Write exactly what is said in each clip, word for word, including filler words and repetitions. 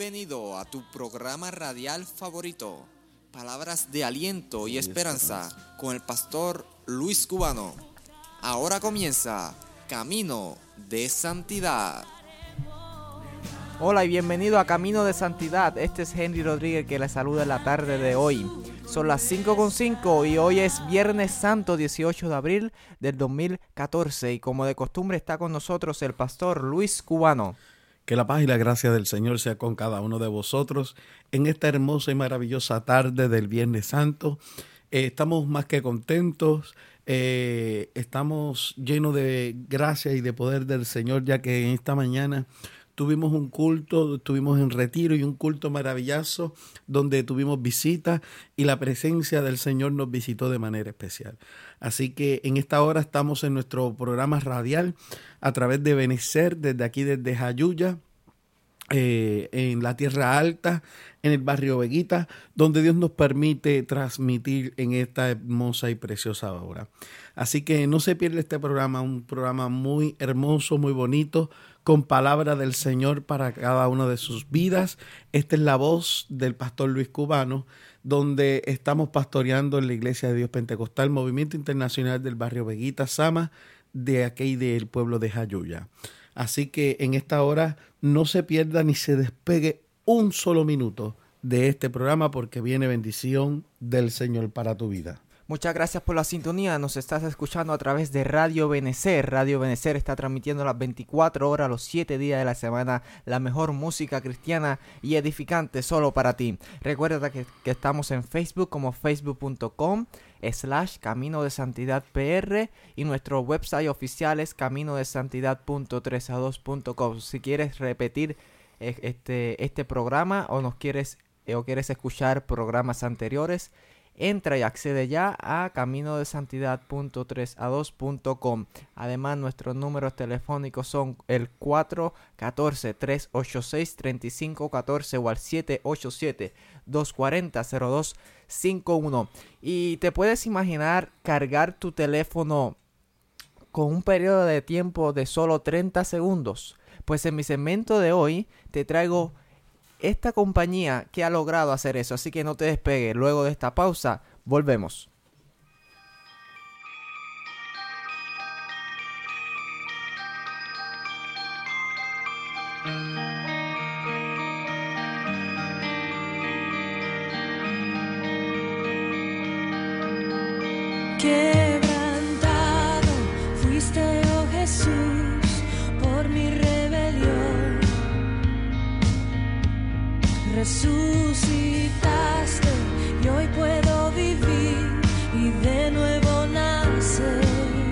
Bienvenido a tu programa radial favorito, Palabras de Aliento y Esperanza, con el pastor Luis Cubano. Ahora comienza Camino de Santidad. Hola y bienvenido a Camino de Santidad. Este es Henry Rodríguez que les saluda en la tarde de hoy. Son las cinco con cinco y hoy es Viernes Santo, dieciocho de abril del dos mil catorce. Y como de costumbre está con nosotros el pastor Luis Cubano. Que la paz y la gracia del Señor sea con cada uno de vosotros en esta hermosa y maravillosa tarde del Viernes Santo. Eh, estamos más que contentos, eh, estamos llenos de gracia y de poder del Señor, ya que en esta mañana tuvimos un culto, estuvimos en retiro y un culto maravilloso donde tuvimos visitas y la presencia del Señor nos visitó de manera especial. Así que en esta hora estamos en nuestro programa radial a través de Benecer, desde aquí desde Jayuya, eh, en la Tierra Alta, en el barrio Veguita, donde Dios nos permite transmitir en esta hermosa y preciosa hora. Así que no se pierda este programa, un programa muy hermoso, muy bonito, con palabra del Señor para cada una de sus vidas. Esta es la voz del pastor Luis Cubano, donde estamos pastoreando en la Iglesia de Dios Pentecostal, Movimiento Internacional del barrio Veguita, Sama, de aquí del pueblo de Jayuya. Así que en esta hora no se pierda ni se despegue un solo minuto de este programa, porque viene bendición del Señor para tu vida. Muchas gracias por la sintonía. Nos estás escuchando a través de Radio Benecer. Radio Benecer está transmitiendo las veinticuatro horas, los siete días de la semana, la mejor música cristiana y edificante solo para ti. Recuerda que, que estamos en Facebook como facebook punto com slash Camino de Santidad P R y nuestro website oficial es camino de santidad punto trescientos veintidós punto com. Si quieres repetir eh, este, este programa o nos quieres eh, o quieres escuchar programas anteriores, entra y accede ya a camino de santidad punto trescientos veintidós punto com. Además, nuestros números telefónicos son el cuatro uno cuatro, tres ocho seis, tres cinco uno cuatro o al siete ocho siete, dos cuatro cero, cero dos cinco uno. Y te puedes imaginar cargar tu teléfono con un periodo de tiempo de solo treinta segundos. Pues en mi segmento de hoy te traigo esta compañía que ha logrado hacer eso, así que no te despegues. Luego de esta pausa, volvemos. Quebrantado fuiste, oh Jesús, por mi rebelión. Resucitaste y hoy puedo vivir y de nuevo nacer.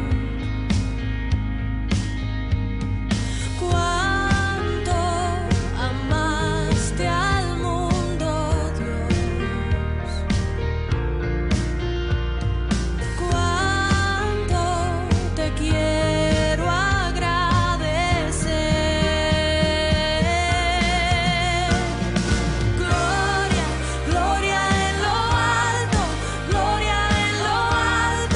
Cuánto amaste al mundo, Dios. Cuánto te quiero agradecer. Gloria, gloria en lo alto, gloria en lo alto.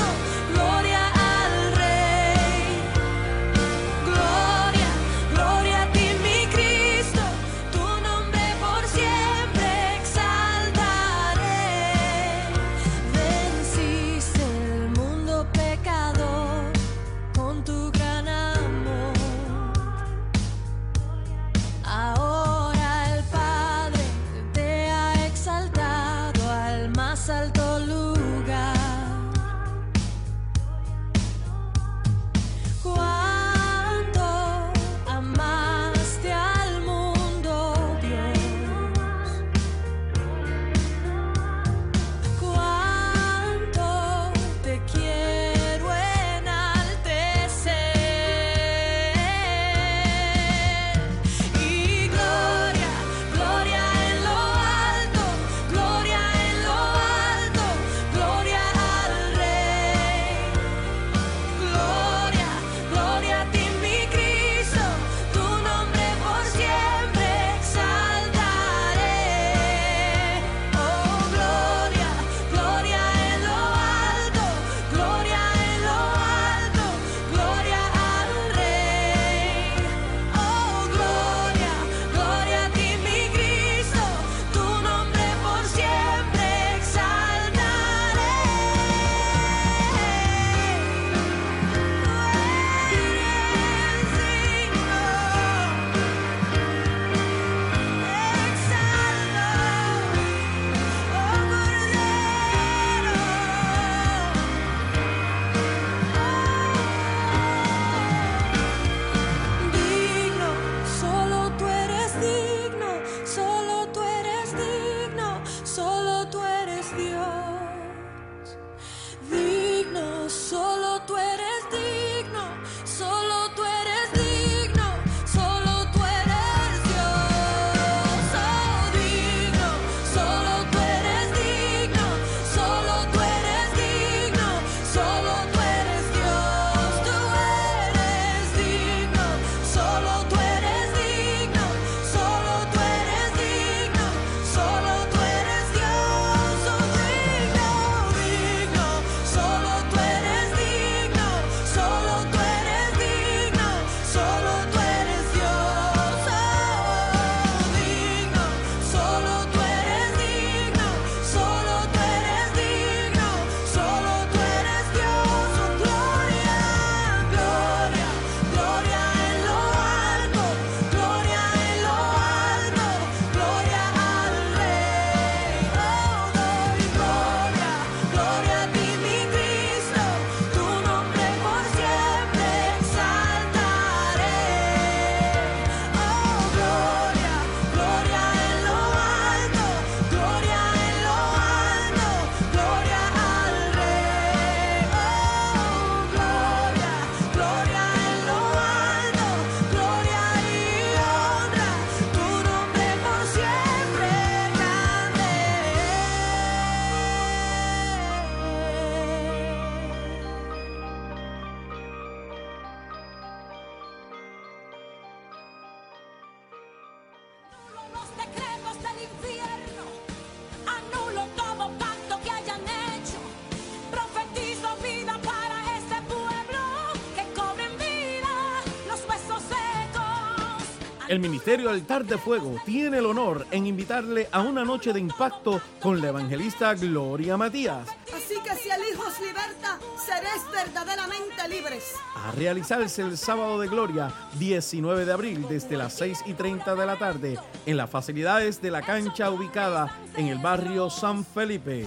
El Ministerio Altar de Fuego tiene el honor en invitarle a una noche de impacto con la evangelista Gloria Matías. Así que si el Hijo os liberta, seréis verdaderamente libres. A realizarse el Sábado de Gloria, diecinueve de abril, desde las seis y treinta de la tarde, en las facilidades de la cancha ubicada en el barrio San Felipe.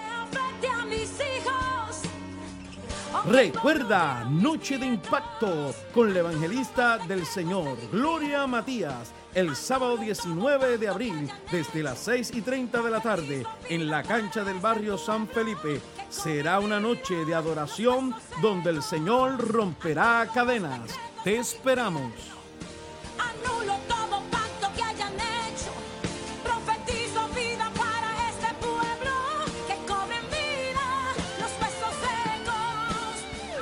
Recuerda, Noche de Impacto con la evangelista del Señor, Gloria Matías, el sábado diecinueve de abril, desde las seis y treinta de la tarde, en la cancha del barrio San Felipe. Será una noche de adoración donde el Señor romperá cadenas. Te esperamos. Anulo todo pacto que hayan hecho. Profetizo vida para este pueblo. Que cobren vida los huesos secos.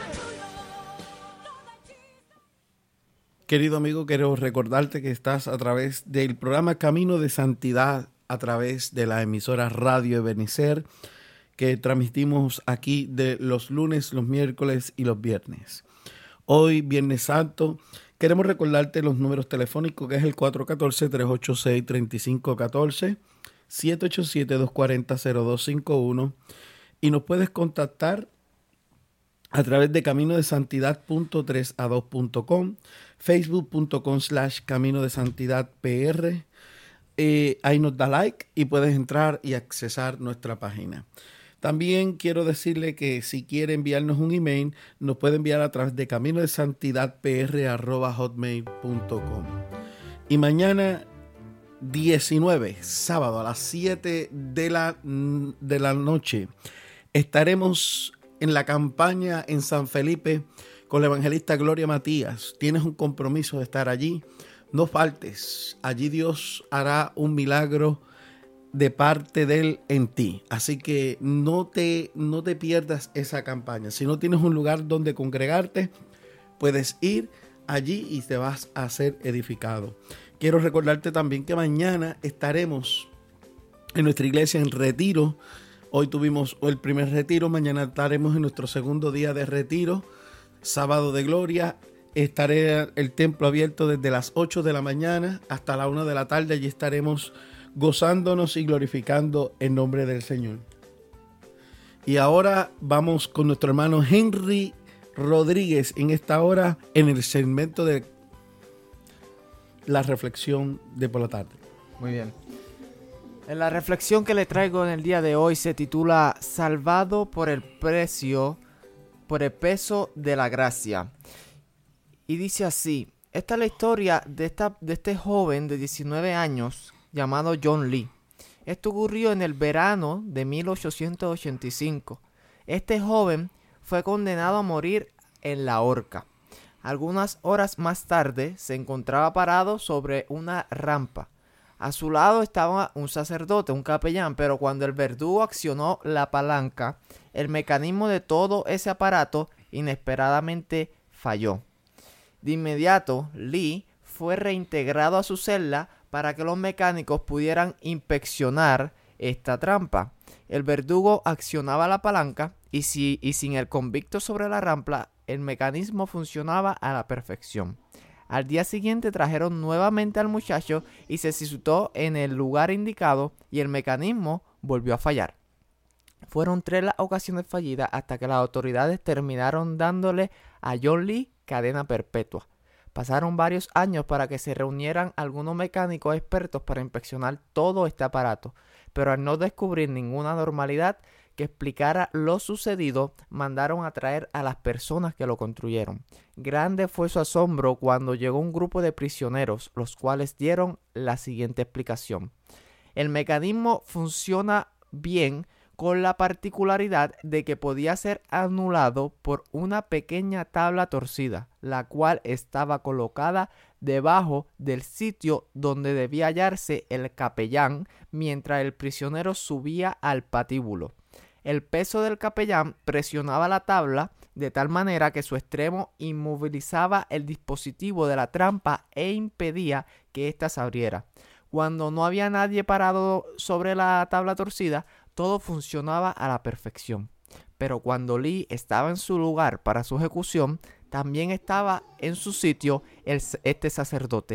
Querido amigo, quiero recordarte que estás a través del programa Camino de Santidad, a través de la emisora Radio Ebenecer, que transmitimos aquí de los lunes, los miércoles y los viernes. Hoy, Viernes Santo, queremos recordarte los números telefónicos, que es el cuatro uno cuatro, tres ocho seis, tres cinco uno cuatro, siete ocho siete, dos cuatro cero, cero dos cinco uno, y nos puedes contactar a través de camino de santidad punto tres a dos punto com, facebook punto com slash camino de santidad pr. Eh, ahí nos da like y puedes entrar y accesar nuestra página. También quiero decirle que si quiere enviarnos un email, nos puede enviar a través de camino de santidad pr arroba hotmail punto com. Y mañana diecinueve, sábado a las siete de la, de la noche, estaremos en la campaña en San Felipe con la evangelista Gloria Matías. Tienes un compromiso de estar allí. No faltes. Allí Dios hará un milagro de parte de Él en ti. Así que no te, no te pierdas esa campaña. Si no tienes un lugar donde congregarte, puedes ir allí y te vas a ser edificado. Quiero recordarte también que mañana estaremos en nuestra iglesia en retiro. Hoy tuvimos el primer retiro, mañana estaremos en nuestro segundo día de retiro, sábado de gloria. Estaré el templo abierto desde las ocho de la mañana hasta la una de la tarde. Allí estaremos gozándonos y glorificando el nombre del Señor. Y ahora vamos con nuestro hermano Henry Rodríguez en esta hora en el segmento de la reflexión de por la tarde. Muy bien. En la reflexión que le traigo en el día de hoy se titula Salvado por el precio, por el peso de la gracia. Y dice así: esta es la historia de, esta, de este joven de diecinueve años llamado John Lee. Esto ocurrió en el verano de mil ochocientos ochenta y cinco. Este joven fue condenado a morir en la horca. Algunas horas más tarde se encontraba parado sobre una rampa. A su lado estaba un sacerdote, un capellán, pero cuando el verdugo accionó la palanca, el mecanismo de todo ese aparato inesperadamente falló. De inmediato, Lee fue reintegrado a su celda para que los mecánicos pudieran inspeccionar esta trampa. El verdugo accionaba la palanca y, si, y sin el convicto sobre la rampa, el mecanismo funcionaba a la perfección. Al día siguiente trajeron nuevamente al muchacho y se situó en el lugar indicado y el mecanismo volvió a fallar. Fueron tres las ocasiones fallidas hasta que las autoridades terminaron dándole a John Lee cadena perpetua. Pasaron varios años para que se reunieran algunos mecánicos expertos para inspeccionar todo este aparato, pero al no descubrir ninguna anormalidad que explicara lo sucedido, mandaron a traer a las personas que lo construyeron. Grande fue su asombro cuando llegó un grupo de prisioneros, los cuales dieron la siguiente explicación. El mecanismo funciona bien, con la particularidad de que podía ser anulado por una pequeña tabla torcida, la cual estaba colocada debajo del sitio donde debía hallarse el capellán mientras el prisionero subía al patíbulo. El peso del capellán presionaba la tabla de tal manera que su extremo inmovilizaba el dispositivo de la trampa e impedía que ésta se abriera. Cuando no había nadie parado sobre la tabla torcida, todo funcionaba a la perfección. Pero cuando Lee estaba en su lugar para su ejecución, también estaba en su sitio el, este sacerdote.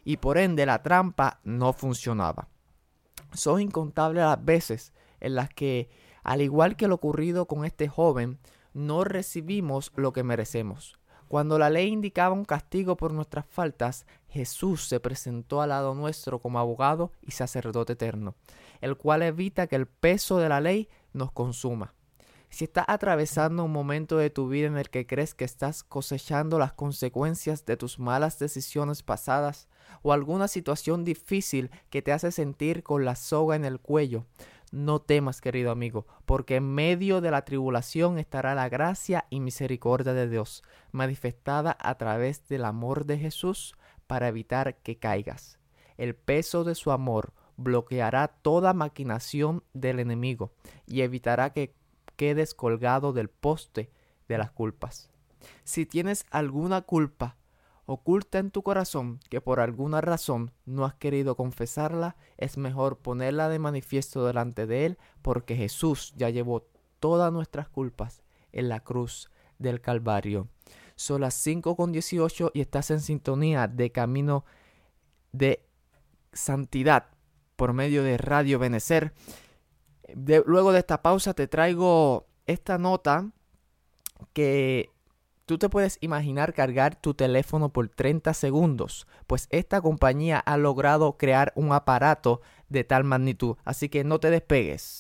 y por ende la trampa no funcionaba. Son incontables las veces en las que, al igual que lo ocurrido con este joven, no recibimos lo que merecemos. Cuando la ley indicaba un castigo por nuestras faltas, Jesús se presentó al lado nuestro como abogado y sacerdote eterno, el cual evita que el peso de la ley nos consuma. Si estás atravesando un momento de tu vida en el que crees que estás cosechando las consecuencias de tus malas decisiones pasadas, o alguna situación difícil que te hace sentir con la soga en el cuello, no temas, querido amigo, porque en medio de la tribulación estará la gracia y misericordia de Dios, manifestada a través del amor de Jesús para evitar que caigas. El peso de su amor bloqueará toda maquinación del enemigo y evitará que quedes colgado del poste de las culpas. Si tienes alguna culpa oculta en tu corazón que por alguna razón no has querido confesarla, es mejor ponerla de manifiesto delante de Él, porque Jesús ya llevó todas nuestras culpas en la cruz del Calvario. Son las cinco con dieciocho y estás en sintonía de Camino de Santidad por medio de Radio Benecer. De, luego de esta pausa te traigo esta nota que tú te puedes imaginar cargar tu teléfono por treinta segundos, pues esta compañía ha logrado crear un aparato de tal magnitud, así que no te despegues.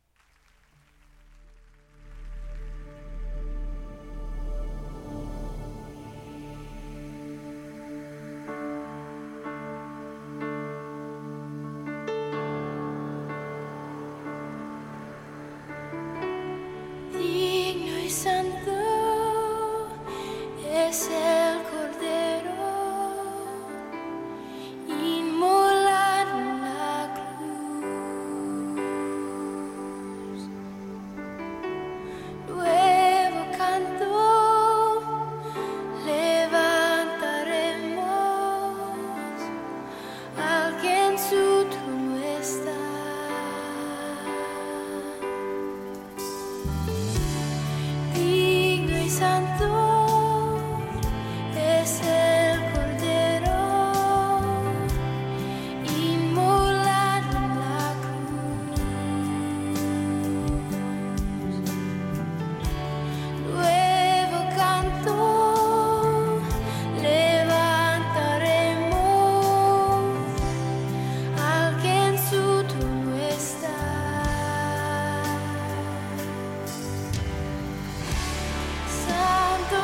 Digno y santo es el Cordero inmolado en la cruz. Nuevo canto levantaremos al que en su trono está. Digno y santo es el Cordero inmolado en la cruz. Nuevo canto levantaremos al que en su trono está. Santo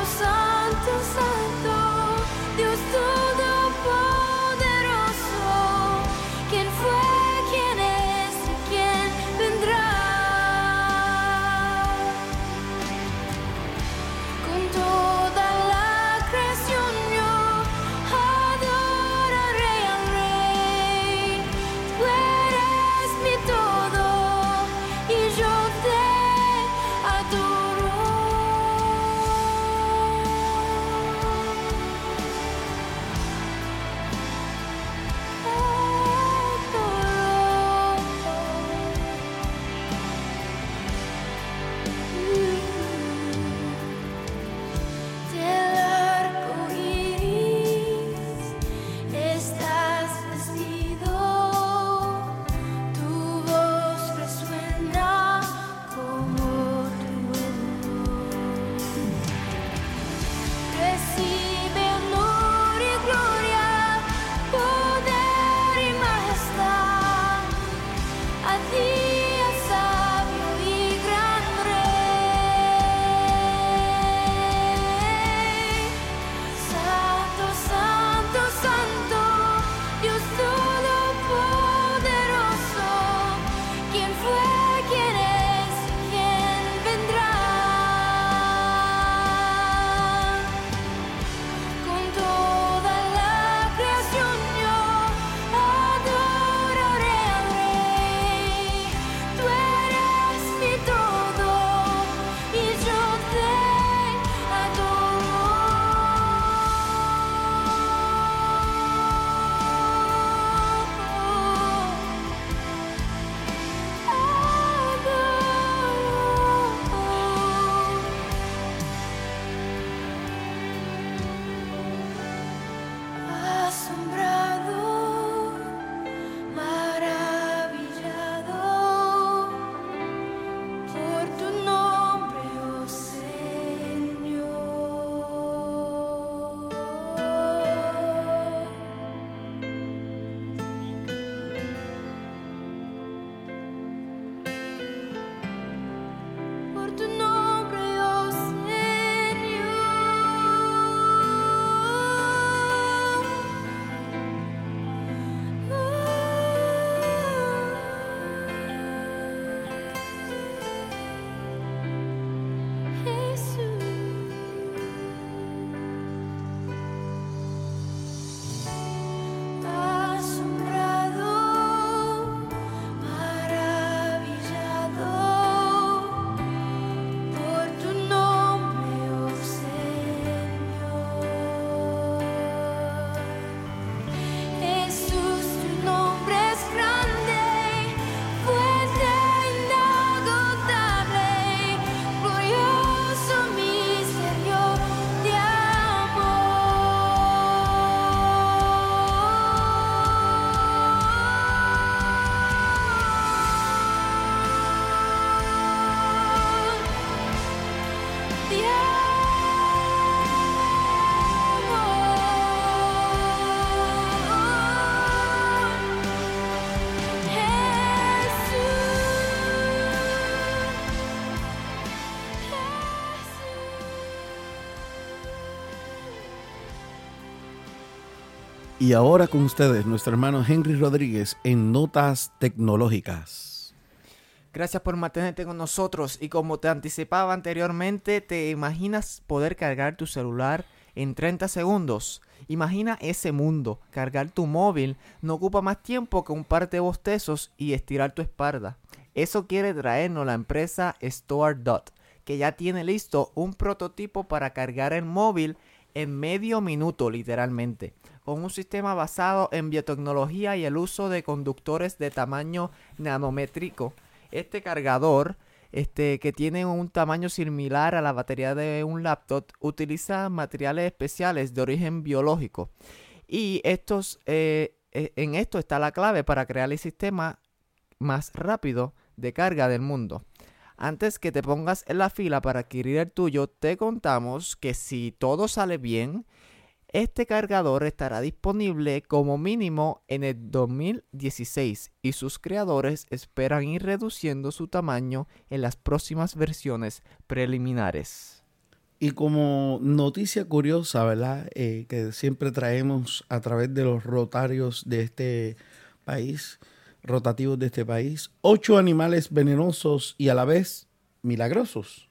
Y ahora con ustedes, nuestro hermano Henry Rodríguez en Notas Tecnológicas. Gracias por mantenerte con nosotros. Y como te anticipaba anteriormente, ¿te imaginas poder cargar tu celular en treinta segundos? Imagina ese mundo. Cargar tu móvil no ocupa más tiempo que un par de bostezos y estirar tu espalda. Eso quiere traernos la empresa StoreDot, que ya tiene listo un prototipo para cargar el móvil en medio minuto, literalmente, con un sistema basado en biotecnología y el uso de conductores de tamaño nanométrico. Este cargador, este, que tiene un tamaño similar a la batería de un laptop, utiliza materiales especiales de origen biológico. Y estos, eh, en esto está la clave para crear el sistema más rápido de carga del mundo. Antes que te pongas en la fila para adquirir el tuyo, te contamos que si todo sale bien, este cargador estará disponible como mínimo en el dos mil dieciséis y sus creadores esperan ir reduciendo su tamaño en las próximas versiones preliminares. Y como noticia curiosa, ¿verdad? Eh, que siempre traemos a través de los rotarios de este país, rotativos de este país, ocho animales venenosos y a la vez milagrosos.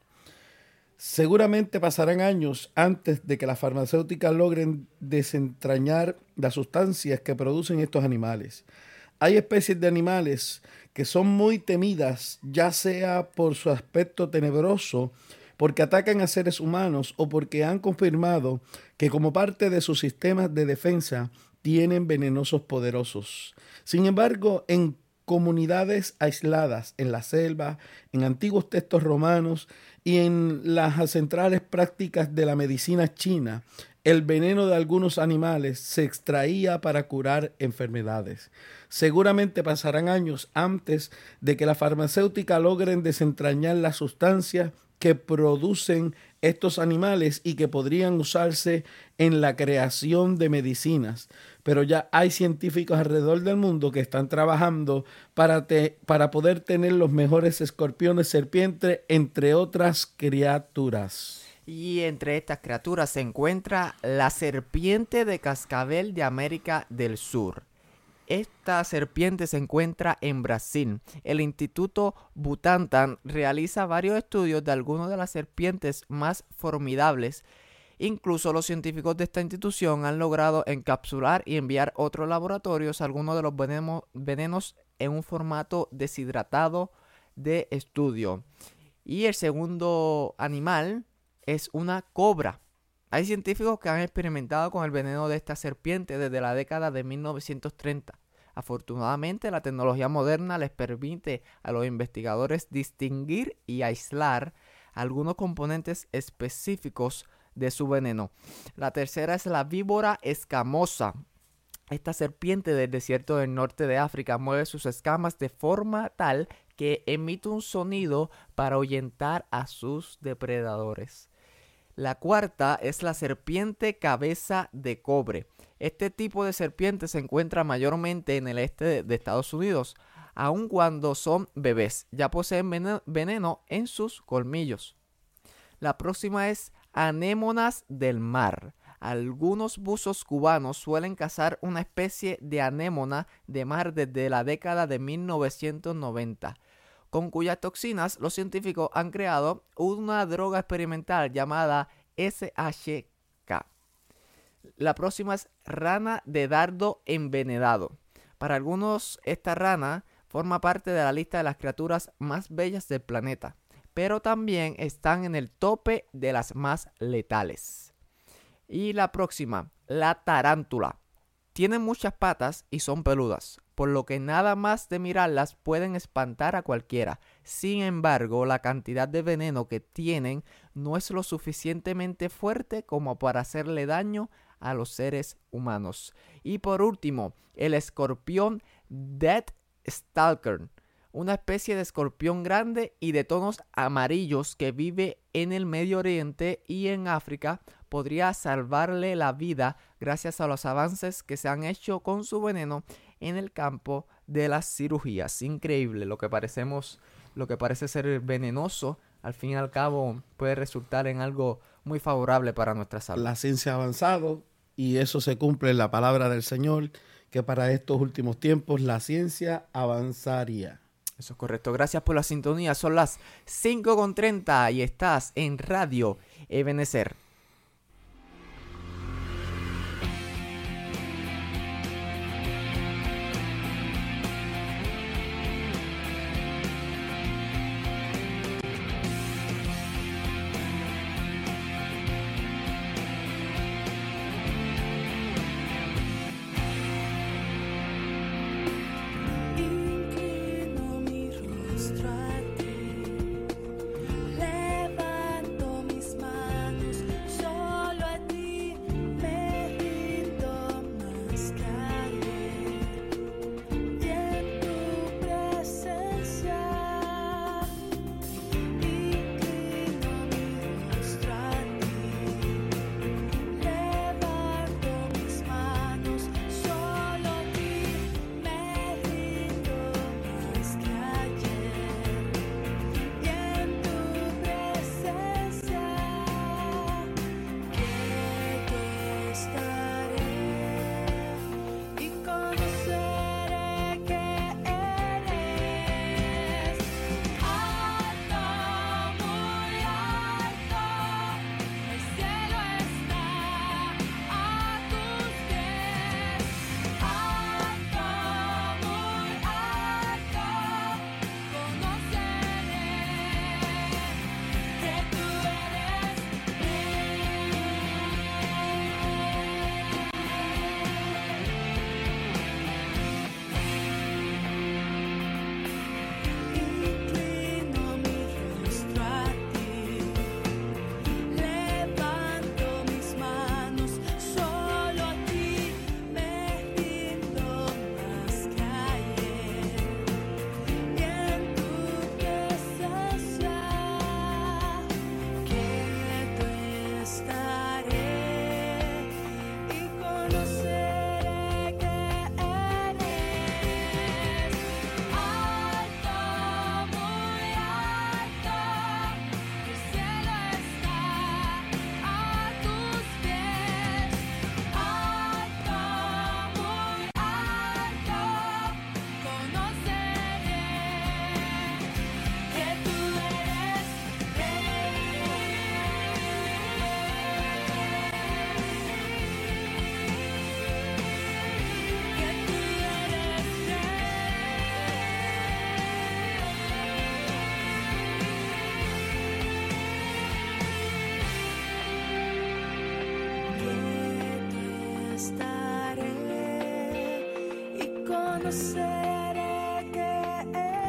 Seguramente pasarán años antes de que las farmacéuticas logren desentrañar las sustancias que producen estos animales. Hay especies de animales que son muy temidas, ya sea por su aspecto tenebroso, porque atacan a seres humanos o porque han confirmado que como parte de sus sistemas de defensa tienen venenosos poderosos. Sin embargo, en comunidades aisladas, en la selva, en antiguos textos romanos y en las ancestrales prácticas de la medicina china, el veneno de algunos animales se extraía para curar enfermedades. Seguramente pasarán años antes de que las farmacéuticas logren desentrañar las sustancias que producen estos animales y que podrían usarse en la creación de medicinas. Pero ya hay científicos alrededor del mundo que están trabajando para, te, para poder tener los mejores escorpiones, serpientes, entre otras criaturas. Y entre estas criaturas se encuentra la serpiente de cascabel de América del Sur. Esta serpiente se encuentra en Brasil. El Instituto Butantan realiza varios estudios de algunas de las serpientes más formidables. Incluso los científicos de esta institución han logrado encapsular y enviar a otros laboratorios algunos de los veneno, venenos en un formato deshidratado de estudio. Y el segundo animal es una cobra. Hay científicos que han experimentado con el veneno de esta serpiente desde la década de mil novecientos treinta. Afortunadamente, la tecnología moderna les permite a los investigadores distinguir y aislar algunos componentes específicos de su veneno. La tercera es la víbora escamosa. Esta serpiente del desierto del norte de África mueve sus escamas de forma tal que emite un sonido para ahuyentar a sus depredadores. La cuarta es la serpiente cabeza de cobre. Este tipo de serpiente se encuentra mayormente en el este de Estados Unidos, aun cuando son bebés. Ya poseen veneno en sus colmillos. La próxima es anémonas del mar. Algunos buzos cubanos suelen cazar una especie de anémona de mar desde la década de mil novecientos noventa. Con cuyas toxinas los científicos han creado una droga experimental llamada S H K. La próxima es rana de dardo envenenado. Para algunos, esta rana forma parte de la lista de las criaturas más bellas del planeta, pero también están en el tope de las más letales. Y la próxima, la tarántula. Tienen muchas patas y son peludas, por lo que nada más de mirarlas pueden espantar a cualquiera. Sin embargo, la cantidad de veneno que tienen no es lo suficientemente fuerte como para hacerle daño a los seres humanos. Y por último, el escorpión Death Stalker, una especie de escorpión grande y de tonos amarillos que vive en el Medio Oriente y en África, podría salvarle la vida gracias a los avances que se han hecho con su veneno en el campo de las cirugías. Increíble, lo que parecemos, lo que parece ser venenoso, al fin y al cabo puede resultar en algo muy favorable para nuestra salud. La ciencia ha avanzado y eso se cumple en la palabra del Señor, que para estos últimos tiempos la ciencia avanzaría. Eso es correcto. Gracias por la sintonía. Son las cinco con treinta y estás en Radio Ebenecer. Inclino mi rostro a ti, levanto mis manos, solo a ti me rindo más que ayer, y en tu presencia inclino mi rostro a ti, levanto mis manos, solo a ti me rindo más que ayer, y en tu presencia que te estaré y conoceré que eres alto, muy alto, el cielo está a tus pies, alto, muy alto, conoceré que tú eres Inclino mi rostro a ti, levanto mis manos, solo a ti me rindo más que ayer, y en tu presencia que tú estaré y conoceré que eres alto, muy alto, el cielo está a tus pies, alto, muy alto, conoceré que tú eres que tú eres estaré y conoceré que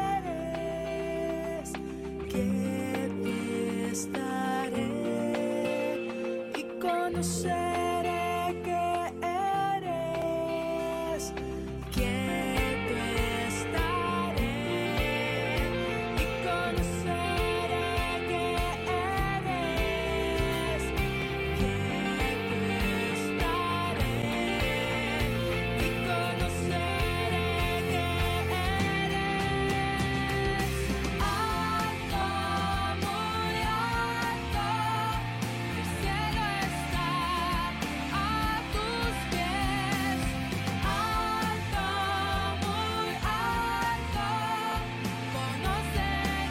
eres, que te estaré y conoceré que eres, que te estaré y conoceré que eres, que te estaré y conoceré que eres alto, muy alto, el cielo está a tus pies, alto, muy alto, conoceré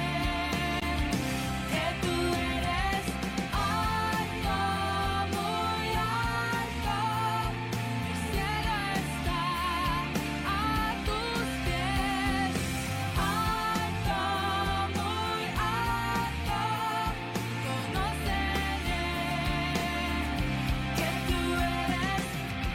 que tú eres alto, muy alto, el cielo está a tus pies, alto, muy alto, conoceré que tú eres,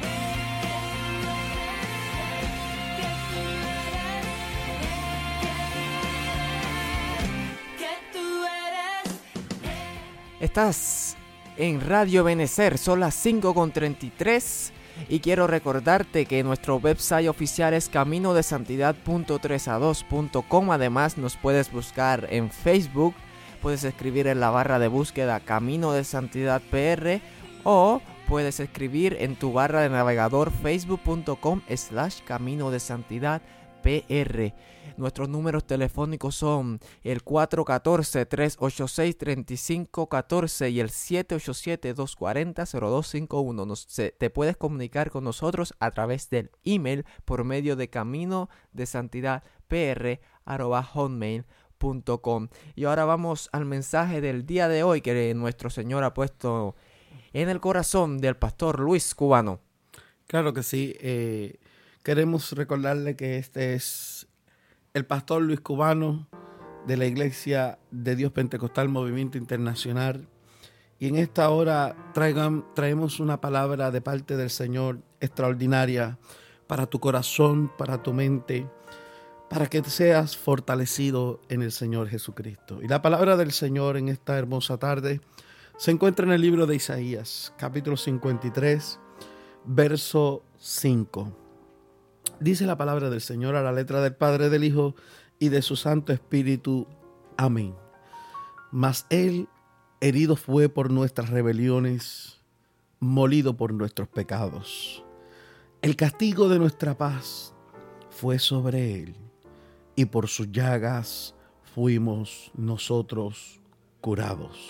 que tú eres. Estás en Radio Ebenecer, son las cinco con treinta y tres y quiero recordarte que nuestro website oficial es camino de santidad punto tres a dos punto com. Además nos puedes buscar en Facebook, puedes escribir en la barra de búsqueda Camino de Santidad P R o puedes escribir en tu barra de navegador facebook punto com slash camino de santidad P R. Nuestros números telefónicos son el cuatro uno cuatro, tres ocho seis, tres cinco uno cuatro y el siete ocho siete, dos cuatro cero, cero dos cinco uno. Nos, se, te puedes comunicar con nosotros a través del email por medio de camino de santidad pr arroba hotmail punto com. Y ahora vamos al mensaje del día de hoy que nuestro Señor ha puesto en el corazón del pastor Luis Cubano. Claro que sí. Eh, queremos recordarle que este es el pastor Luis Cubano de la Iglesia de Dios Pentecostal Movimiento Internacional. Y en esta hora traigan, traemos una palabra de parte del Señor extraordinaria para tu corazón, para tu mente, para que seas fortalecido en el Señor Jesucristo. Y la palabra del Señor en esta hermosa tarde se encuentra en el libro de Isaías, capítulo cincuenta y tres, verso cinco. Dice la palabra del Señor a la letra del Padre, del Hijo y de su Santo Espíritu. Amén. Mas Él herido fue por nuestras rebeliones, molido por nuestros pecados. El castigo de nuestra paz fue sobre Él, y por sus llagas fuimos nosotros curados.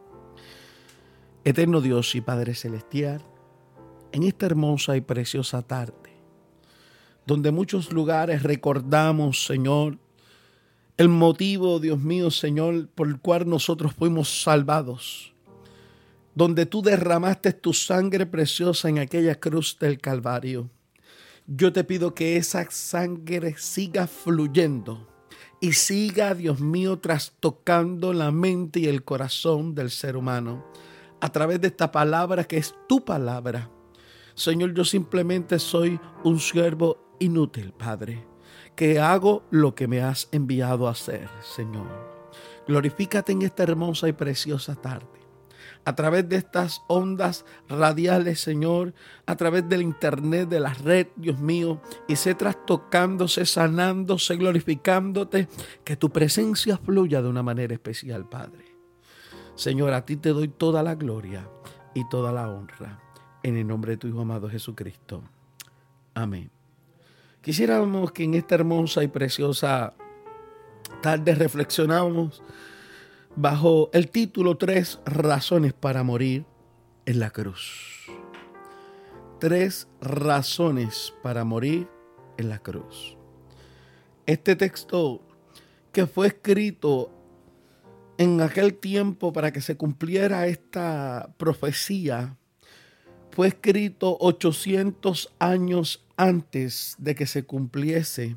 Eterno Dios y Padre Celestial, en esta hermosa y preciosa tarde, donde muchos lugares recordamos, Señor, el motivo, Dios mío, Señor, por el cual nosotros fuimos salvados, donde tú derramaste tu sangre preciosa en aquella cruz del Calvario. Yo te pido que esa sangre siga fluyendo y siga, Dios mío, trastocando la mente y el corazón del ser humano a través de esta palabra que es tu palabra. Señor, yo simplemente soy un siervo inútil, Padre, que hago lo que me has enviado a hacer, Señor. Glorifícate en esta hermosa y preciosa tarde. A través de estas ondas radiales, Señor, a través del internet, de la red, Dios mío, y sé trastocándose, sanándose, glorificándote, que tu presencia fluya de una manera especial, Padre. Señor, a ti te doy toda la gloria y toda la honra, en el nombre de tu Hijo amado Jesucristo. Amén. Quisiéramos que en esta hermosa y preciosa tarde reflexionáramos bajo el título Tres razones para morir en la cruz. Tres razones para morir en la cruz. Este texto que fue escrito en aquel tiempo para que se cumpliera esta profecía fue escrito ochocientos años antes de que se cumpliese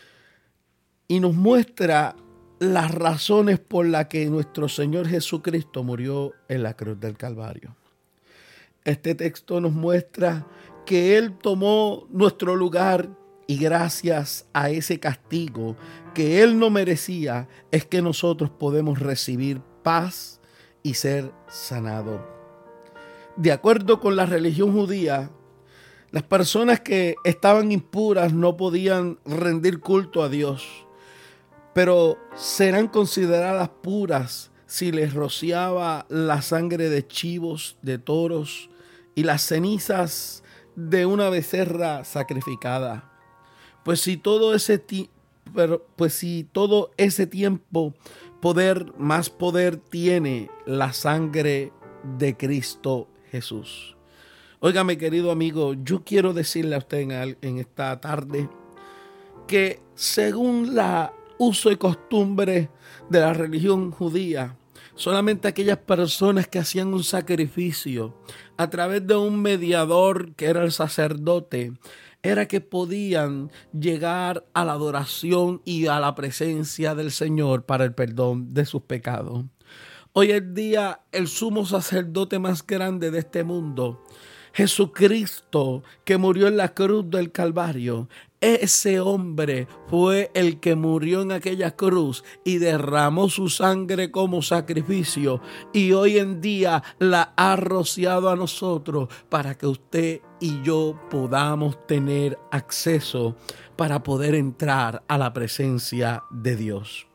y nos muestra las razones por las que nuestro Señor Jesucristo murió en la cruz del Calvario. Este texto nos muestra que Él tomó nuestro lugar y gracias a ese castigo que Él no merecía es que nosotros podemos recibir paz y ser sanados. De acuerdo con la religión judía, las personas que estaban impuras no podían rendir culto a Dios, pero serán consideradas puras si les rociaba la sangre de chivos, de toros y las cenizas de una becerra sacrificada. Pues si todo ese ti- pero, pues si todo ese tiempo poder más poder tiene la sangre de Cristo Jesús. Óigame, querido amigo, yo quiero decirle a usted en, en esta tarde que según la uso y costumbre de la religión judía, solamente aquellas personas que hacían un sacrificio a través de un mediador que era el sacerdote, era que podían llegar a la adoración y a la presencia del Señor para el perdón de sus pecados. Hoy en día, el sumo sacerdote más grande de este mundo, Jesucristo, que murió en la cruz del Calvario, ese hombre fue el que murió en aquella cruz y derramó su sangre como sacrificio y hoy en día la ha rociado a nosotros para que usted y yo podamos tener acceso para poder entrar a la presencia de Dios.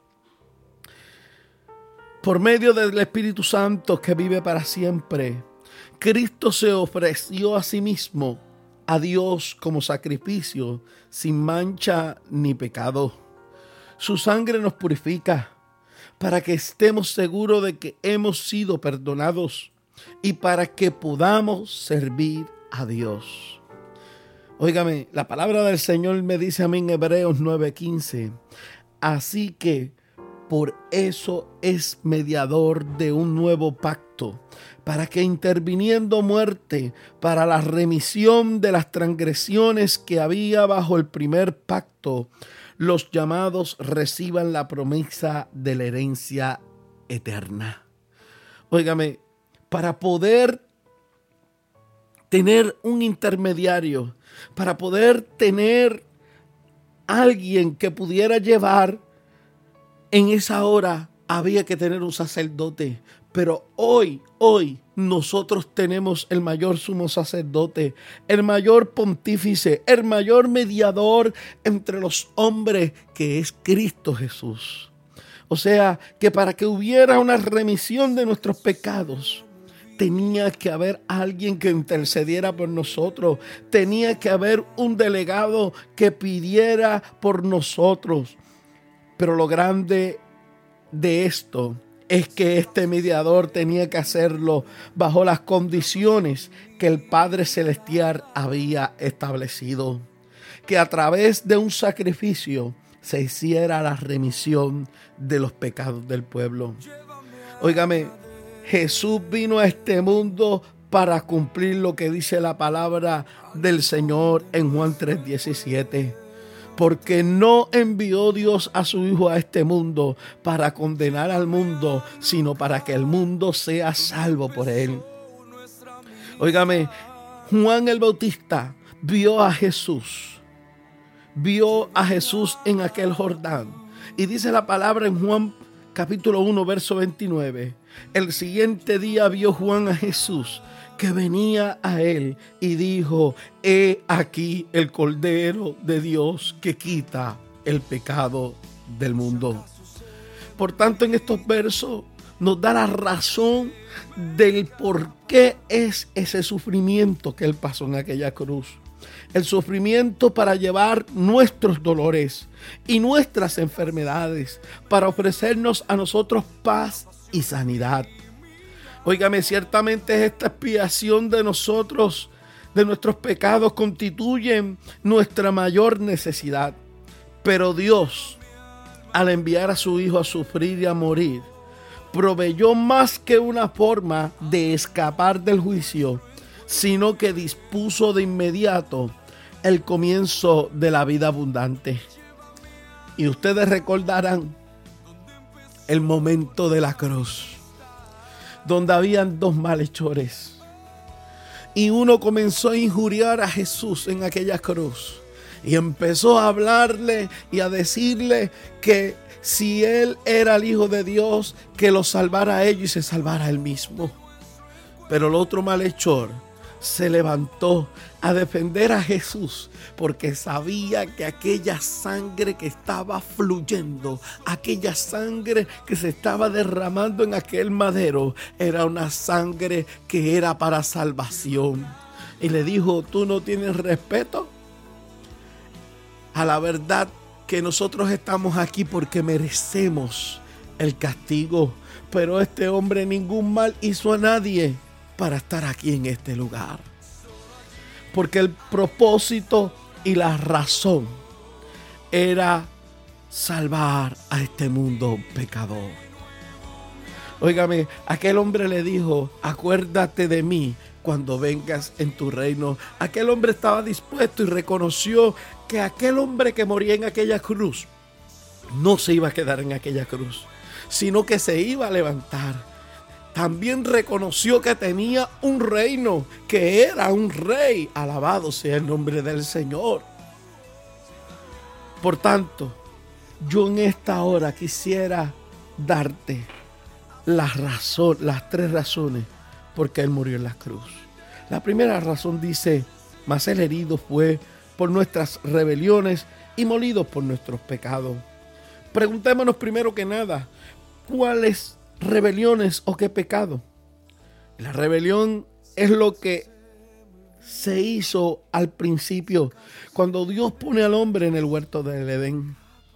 Por medio del Espíritu Santo que vive para siempre, Cristo se ofreció a sí mismo a Dios como sacrificio sin mancha ni pecado. Su sangre nos purifica para que estemos seguros de que hemos sido perdonados y para que podamos servir a Dios. Óigame, la palabra del Señor me dice a mí en Hebreos nueve quince, así que por eso es mediador de un nuevo pacto, para que interviniendo muerte para la remisión de las transgresiones que había bajo el primer pacto, los llamados reciban la promesa de la herencia eterna. Óigame, para poder tener un intermediario, para poder tener alguien que pudiera llevar, en esa hora había que tener un sacerdote. Pero hoy, hoy nosotros tenemos el mayor sumo sacerdote, el mayor pontífice, el mayor mediador entre los hombres, que es Cristo Jesús. O sea, que para que hubiera una remisión de nuestros pecados, tenía que haber alguien que intercediera por nosotros. Tenía que haber un delegado que pidiera por nosotros. Pero lo grande de esto es que este mediador tenía que hacerlo bajo las condiciones que el Padre Celestial había establecido. Que a través de un sacrificio se hiciera la remisión de los pecados del pueblo. Óigame, Jesús vino a este mundo para cumplir lo que dice la palabra del Señor en Juan tres diecisiete. Porque no envió Dios a su Hijo a este mundo para condenar al mundo, sino para que el mundo sea salvo por él. Óigame, Juan el Bautista vio a Jesús, vio a Jesús en aquel Jordán. Y dice la palabra en Juan capítulo uno, verso veintinueve. El siguiente día vio Juan a Jesús que venía a él y dijo: he aquí el Cordero de Dios que quita el pecado del mundo. Por tanto, en estos versos nos da la razón del por qué es ese sufrimiento que él pasó en aquella cruz. El sufrimiento para llevar nuestros dolores y nuestras enfermedades, para ofrecernos a nosotros paz y sanidad. Óigame, ciertamente esta expiación de nosotros, de nuestros pecados, constituyen nuestra mayor necesidad. Pero Dios, al enviar a su Hijo a sufrir y a morir, proveyó más que una forma de escapar del juicio, sino que dispuso de inmediato el comienzo de la vida abundante. Y ustedes recordarán el momento de la cruz, donde habían dos malhechores. Y uno comenzó a injuriar a Jesús en aquella cruz. Y empezó a hablarle y a decirle que si él era el Hijo de Dios, que lo salvara a ellos y se salvara a él mismo. Pero el otro malhechor se levantó a defender a Jesús, porque sabía que aquella sangre que estaba fluyendo, aquella sangre que se estaba derramando en aquel madero, era una sangre que era para salvación. Y le dijo: ¿tú no tienes respeto a la verdad que nosotros estamos aquí porque merecemos el castigo? Pero este hombre ningún mal hizo a nadie para estar aquí en este lugar. Porque el propósito y la razón era salvar a este mundo pecador. Óigame, aquel hombre le dijo: acuérdate de mí cuando vengas en tu reino. Aquel hombre estaba dispuesto y reconoció que aquel hombre que moría en aquella cruz no se iba a quedar en aquella cruz, sino que se iba a levantar. También reconoció que tenía un reino, que era un rey. Alabado sea el nombre del Señor. Por tanto, yo en esta hora quisiera darte la razón, las tres razones por qué él murió en la cruz. La primera razón dice: mas el herido fue por nuestras rebeliones y molido por nuestros pecados. Preguntémonos primero que nada, ¿cuáles rebeliones o qué pecado? La rebelión es lo que se hizo al principio, cuando Dios pone al hombre en el huerto del Edén.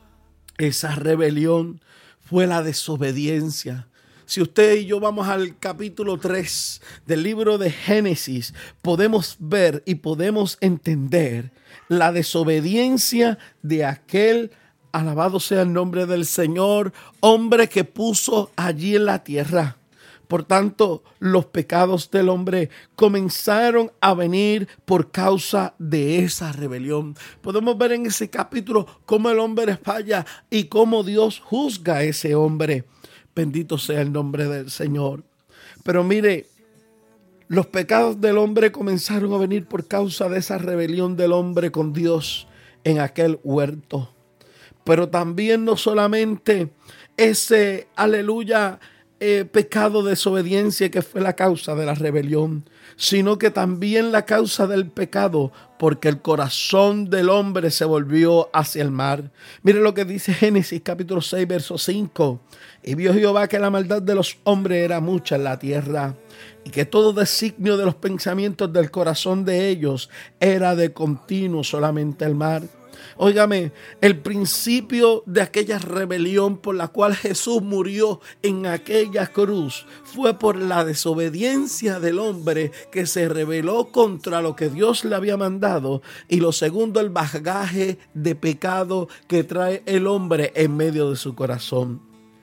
Esa rebelión fue la desobediencia. Si usted y yo vamos al capítulo tres del libro de Génesis, podemos ver y podemos entender la desobediencia de aquel, alabado sea el nombre del Señor, hombre que puso allí en la tierra. Por tanto, los pecados del hombre comenzaron a venir por causa de esa rebelión. Podemos ver en ese capítulo cómo el hombre falla y cómo Dios juzga a ese hombre. Bendito sea el nombre del Señor. Pero mire, los pecados del hombre comenzaron a venir por causa de esa rebelión del hombre con Dios en aquel huerto. Pero también no solamente ese, aleluya, Eh, pecado de desobediencia que fue la causa de la rebelión, sino que también la causa del pecado, porque el corazón del hombre se volvió hacia el mar. Mire lo que dice Génesis capítulo seis, verso cinco. Y vio Jehová que la maldad de los hombres era mucha en la tierra, y que todo designio de los pensamientos del corazón de ellos era de continuo solamente el mar. Óigame, el principio de aquella rebelión por la cual Jesús murió en aquella cruz fue por la desobediencia del hombre que se rebeló contra lo que Dios le había mandado. Y lo segundo, el bagaje de pecado que trae el hombre en medio de su corazón.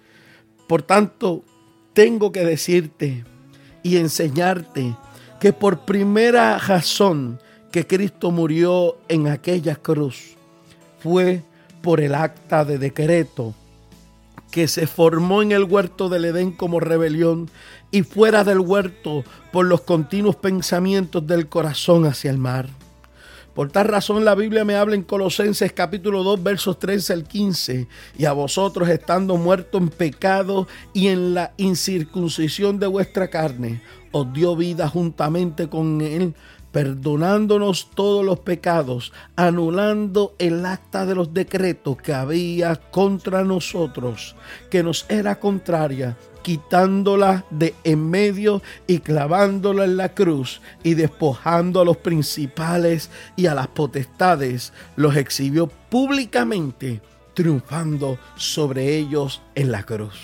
Por tanto, tengo que decirte y enseñarte que por primera razón que Cristo murió en aquella cruz fue por el acta de decreto que se formó en el huerto del Edén como rebelión y fuera del huerto por los continuos pensamientos del corazón hacia el mar. Por tal razón la Biblia me habla en Colosenses capítulo dos versos trece al quince. Y a vosotros estando muertos en pecado y en la incircuncisión de vuestra carne, os dio vida juntamente con él, perdonándonos todos los pecados, anulando el acta de los decretos que había contra nosotros, que nos era contraria, quitándola de en medio y clavándola en la cruz, y despojando a los principales y a las potestades, los exhibió públicamente, triunfando sobre ellos en la cruz.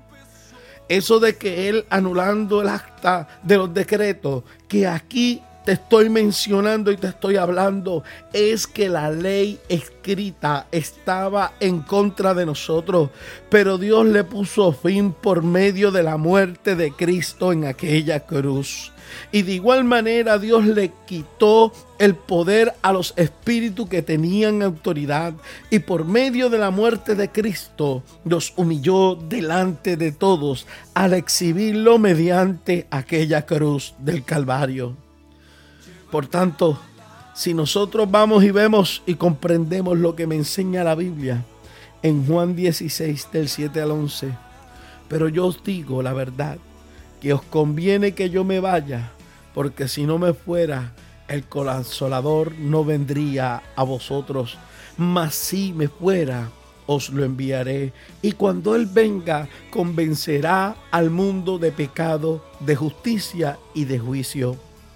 Eso de que él anulando el acta de los decretos, que aquí te estoy mencionando y te estoy hablando, es que la ley escrita estaba en contra de nosotros, pero Dios le puso fin por medio de la muerte de Cristo en aquella cruz. Y de igual manera Dios le quitó el poder a los espíritus que tenían autoridad, y por medio de la muerte de Cristo los humilló delante de todos al exhibirlo mediante aquella cruz del Calvario. Por tanto, si nosotros vamos y vemos y comprendemos lo que me enseña la Biblia en Juan dieciséis del siete al once, pero yo os digo la verdad, que os conviene que yo me vaya, porque si no me fuera, el Consolador no vendría a vosotros, mas si me fuera, os lo enviaré, y cuando él venga, convencerá al mundo de pecado, de justicia y de juicio.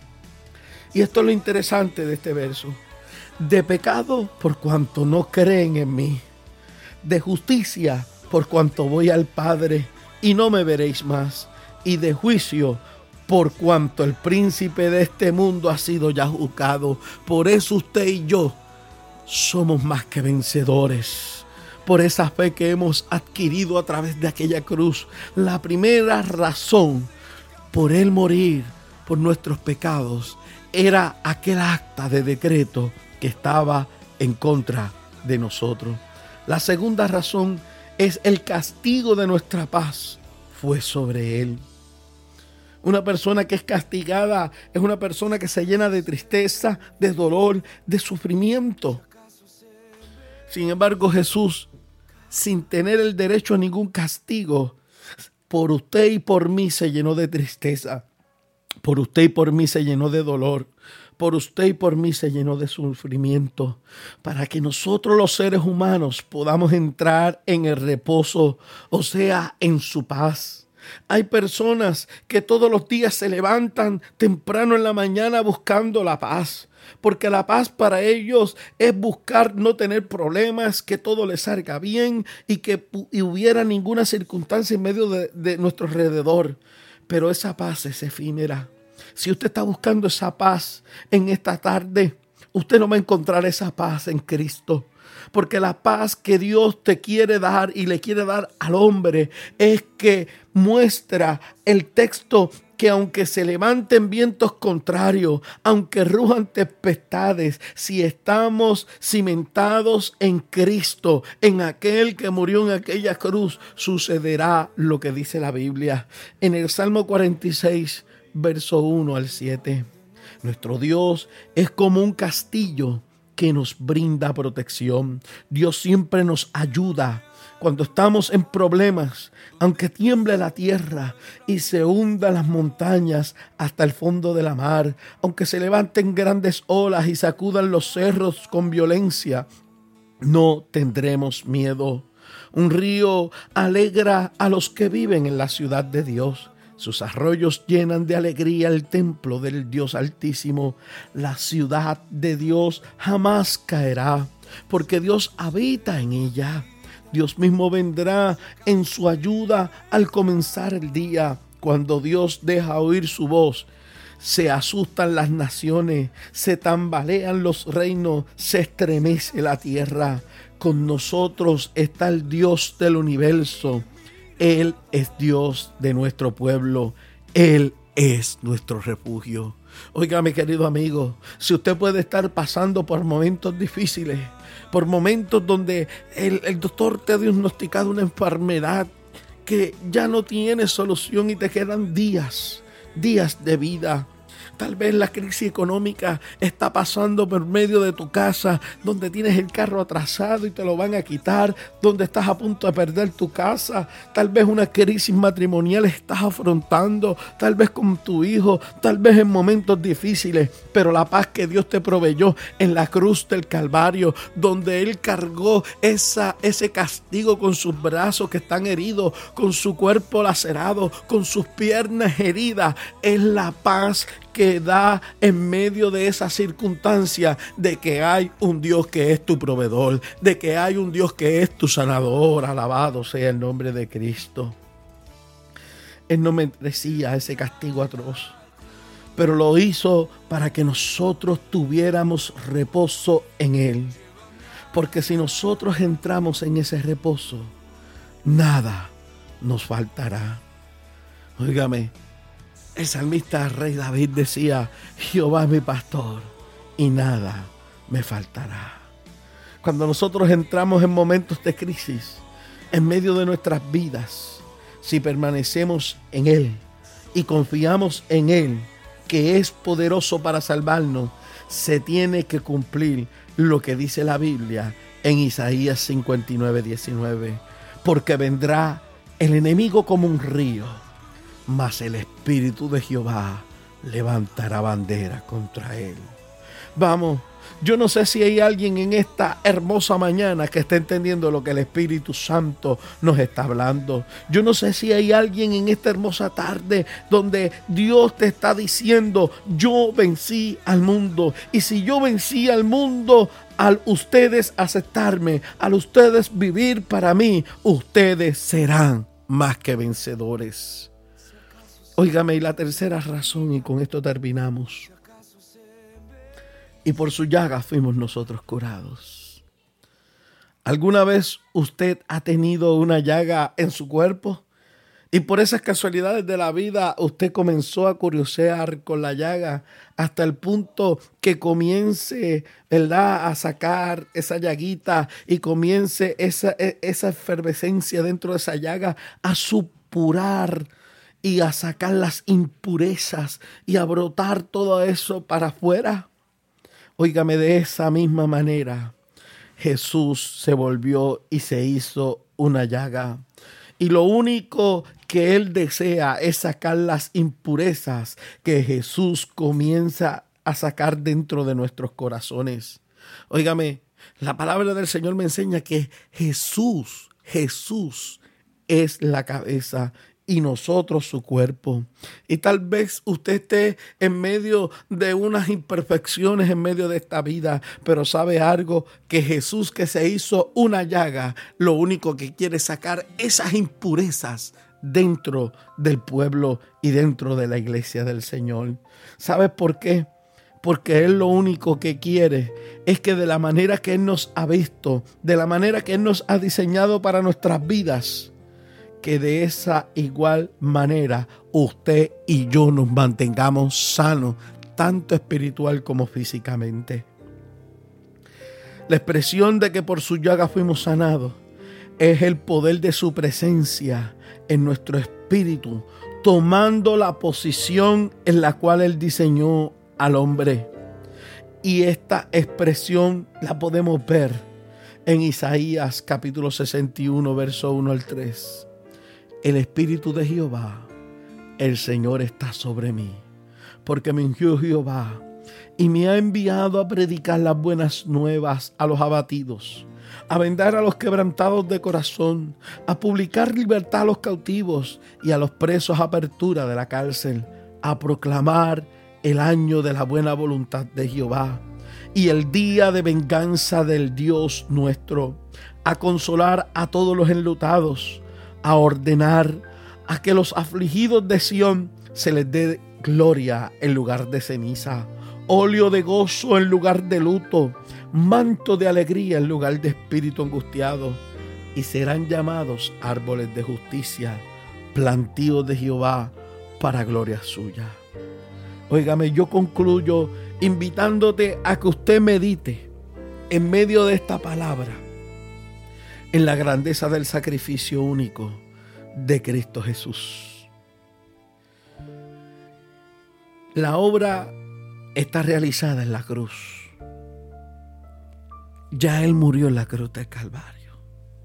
Y esto es lo interesante de este verso: de pecado por cuanto no creen en mí, de justicia por cuanto voy al Padre y no me veréis más, y de juicio por cuanto el príncipe de este mundo ha sido ya juzgado. Por eso usted y yo somos más que vencedores, por esa fe que hemos adquirido a través de aquella cruz. La primera razón por él morir por nuestros pecados era aquel acta de decreto que estaba en contra de nosotros. La segunda razón es el castigo de nuestra paz fue sobre él. Una persona que es castigada es una persona que se llena de tristeza, de dolor, de sufrimiento. Sin embargo, Jesús, sin tener el derecho a ningún castigo, por usted y por mí se llenó de tristeza. Por usted y por mí se llenó de dolor. Por usted y por mí se llenó de sufrimiento, para que nosotros los seres humanos podamos entrar en el reposo, o sea, en su paz. Hay personas que todos los días se levantan temprano en la mañana buscando la paz, porque la paz para ellos es buscar no tener problemas, que todo les salga bien y que y hubiera ninguna circunstancia en medio de, de nuestro alrededor. Pero esa paz es efímera. Si usted está buscando esa paz en esta tarde, usted no va a encontrar esa paz en Cristo. Porque la paz que Dios te quiere dar y le quiere dar al hombre es que muestra el texto que aunque se levanten vientos contrarios, aunque rujan tempestades, si estamos cimentados en Cristo, en aquel que murió en aquella cruz, sucederá lo que dice la Biblia. En el Salmo cuarenta y seis, verso uno al siete. Nuestro Dios es como un castillo que nos brinda protección. Dios siempre nos ayuda cuando estamos en problemas, aunque tiemble la tierra y se hundan las montañas hasta el fondo de la mar, aunque se levanten grandes olas y sacudan los cerros con violencia, no tendremos miedo. Un río alegra a los que viven en la ciudad de Dios. Sus arroyos llenan de alegría el templo del Dios Altísimo. La ciudad de Dios jamás caerá, porque Dios habita en ella. Dios mismo vendrá en su ayuda al comenzar el día. Cuando Dios deja oír su voz, se asustan las naciones, se tambalean los reinos, se estremece la tierra. Con nosotros está el Dios del universo. Él es Dios de nuestro pueblo. Él es nuestro refugio. Oiga, mi querido amigo, si usted puede estar pasando por momentos difíciles, por momentos donde el, el doctor te ha diagnosticado una enfermedad que ya no tiene solución y te quedan días, días de vida. Tal vez la crisis económica está pasando por medio de tu casa, donde tienes el carro atrasado y te lo van a quitar, donde estás a punto de perder tu casa. Tal vez una crisis matrimonial estás afrontando, tal vez con tu hijo, tal vez en momentos difíciles. Pero la paz que Dios te proveyó en la cruz del Calvario, donde Él cargó esa, ese castigo con sus brazos que están heridos, con su cuerpo lacerado, con sus piernas heridas, es la paz que da en medio de esa circunstancia de que hay un Dios que es tu proveedor, de que hay un Dios que es tu sanador. Alabado sea el nombre de Cristo. Él no merecía ese castigo atroz, pero lo hizo para que nosotros tuviéramos reposo en Él. Porque si nosotros entramos en ese reposo, nada nos faltará. Óigame, el salmista rey David decía: Jehová es mi pastor y nada me faltará. Cuando nosotros entramos en momentos de crisis, en medio de nuestras vidas, si permanecemos en Él y confiamos en Él, que es poderoso para salvarnos, se tiene que cumplir lo que dice la Biblia en Isaías cincuenta y nueve, diecinueve. Porque vendrá el enemigo como un río, mas el Espíritu de Jehová levantará bandera contra él. Vamos, yo no sé si hay alguien en esta hermosa mañana que esté entendiendo lo que el Espíritu Santo nos está hablando. Yo no sé si hay alguien en esta hermosa tarde donde Dios te está diciendo: yo vencí al mundo. Y si yo vencí al mundo, al ustedes aceptarme, al ustedes vivir para mí, ustedes serán más que vencedores. Óigame, y la tercera razón, y con esto terminamos: y por su llaga fuimos nosotros curados. ¿Alguna vez usted ha tenido una llaga en su cuerpo? Y por esas casualidades de la vida usted comenzó a curiosear con la llaga hasta el punto que comience, ¿verdad?, a sacar esa llaguita y comience esa, esa efervescencia dentro de esa llaga a supurar y a sacar las impurezas y a brotar todo eso para afuera. Óigame, de esa misma manera Jesús se volvió y se hizo una llaga. Y lo único que Él desea es sacar las impurezas que Jesús comienza a sacar dentro de nuestros corazones. Óigame, la palabra del Señor me enseña que Jesús, Jesús es la cabeza y nosotros su cuerpo. Y tal vez usted esté en medio de unas imperfecciones en medio de esta vida, pero sabe algo, que Jesús, que se hizo una llaga, lo único que quiere es sacar esas impurezas dentro del pueblo y dentro de la iglesia del Señor. ¿Sabes por qué? Porque Él lo único que quiere es que de la manera que Él nos ha visto, de la manera que Él nos ha diseñado para nuestras vidas, que de esa igual manera usted y yo nos mantengamos sanos, tanto espiritual como físicamente. La expresión de que por su llaga fuimos sanados es el poder de su presencia en nuestro espíritu, tomando la posición en la cual Él diseñó al hombre. Y esta expresión la podemos ver en Isaías capítulo sesenta y uno, verso uno al tres. El Espíritu de Jehová, el Señor, está sobre mí, porque me ungió Jehová y me ha enviado a predicar las buenas nuevas a los abatidos, a vendar a los quebrantados de corazón, a publicar libertad a los cautivos y a los presos apertura de la cárcel, a proclamar el año de la buena voluntad de Jehová y el día de venganza del Dios nuestro, a consolar a todos los enlutados, a ordenar a que los afligidos de Sión se les dé gloria en lugar de ceniza, óleo de gozo en lugar de luto, manto de alegría en lugar de espíritu angustiado, y serán llamados árboles de justicia, plantíos de Jehová para gloria suya. Óigame, yo concluyo invitándote a que usted medite en medio de esta palabra en la grandeza del sacrificio único de Cristo Jesús. La obra está realizada en la cruz. Ya Él murió en la cruz del Calvario.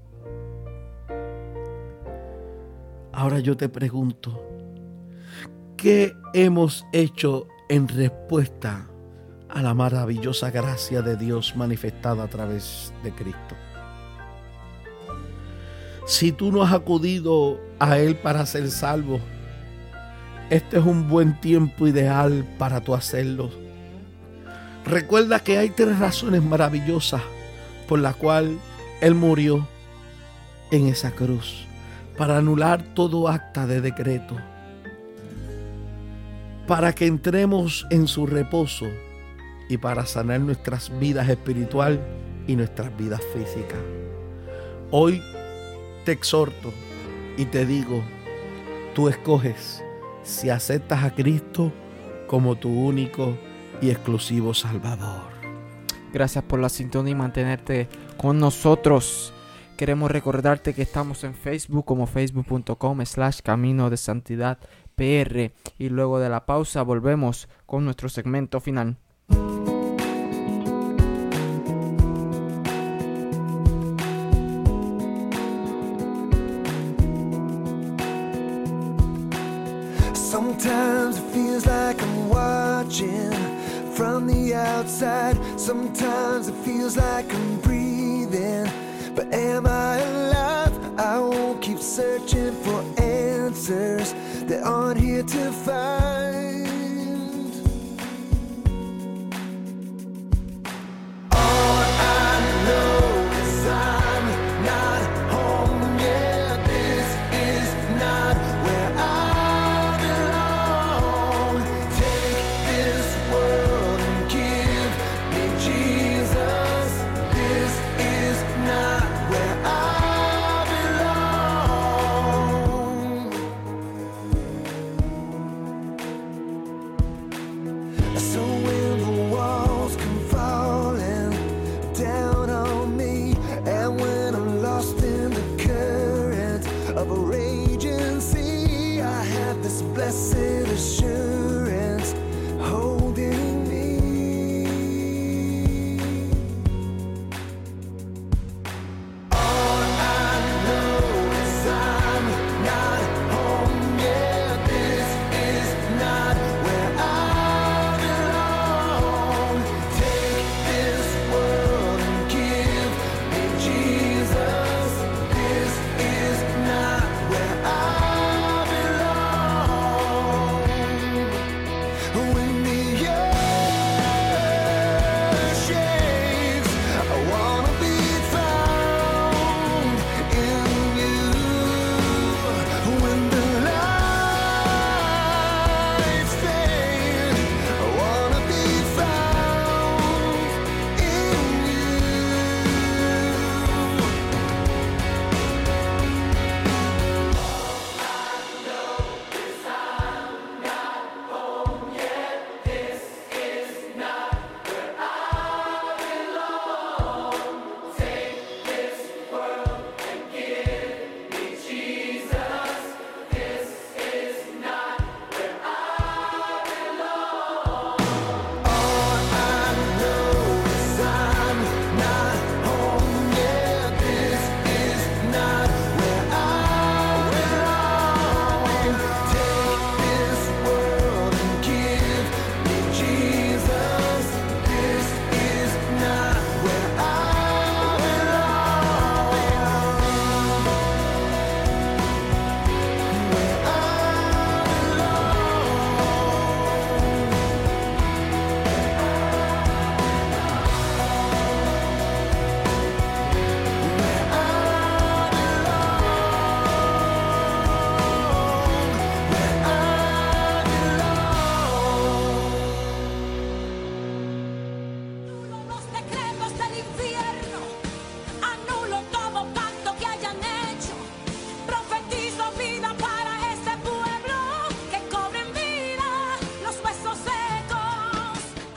Ahora yo te pregunto, ¿qué hemos hecho en respuesta a la maravillosa gracia de Dios manifestada a través de Cristo? Si tú no has acudido a Él para ser salvo, este es un buen tiempo ideal para tú hacerlo. Recuerda que hay tres razones maravillosas por las cuales Él murió en esa cruz: para anular todo acta de decreto, para que entremos en su reposo y para sanar nuestras vidas espiritual y nuestras vidas físicas. Hoy te exhorto y te digo, tú escoges si aceptas a Cristo como tu único y exclusivo Salvador. Gracias por la sintonía y mantenerte con nosotros. Queremos recordarte que estamos en Facebook como facebook.com slash camino de santidad pr, y luego de la pausa volvemos con nuestro segmento final. Sometimes it feels like I'm watching from the outside. Sometimes it feels like I'm breathing. But am I alive? I won't keep searching for answers that aren't here to find. All I know is I'm not home yet. This is not where I belong. Take this world and give me Jesus. This is not where I belong. So when the walls come falling down on me, and when I'm lost in the current of a raging sea, I have this blessed assurance holding me. All I know is I'm not home yet. This is not where I belong. Take this world and give me Jesus. This is not where I belong.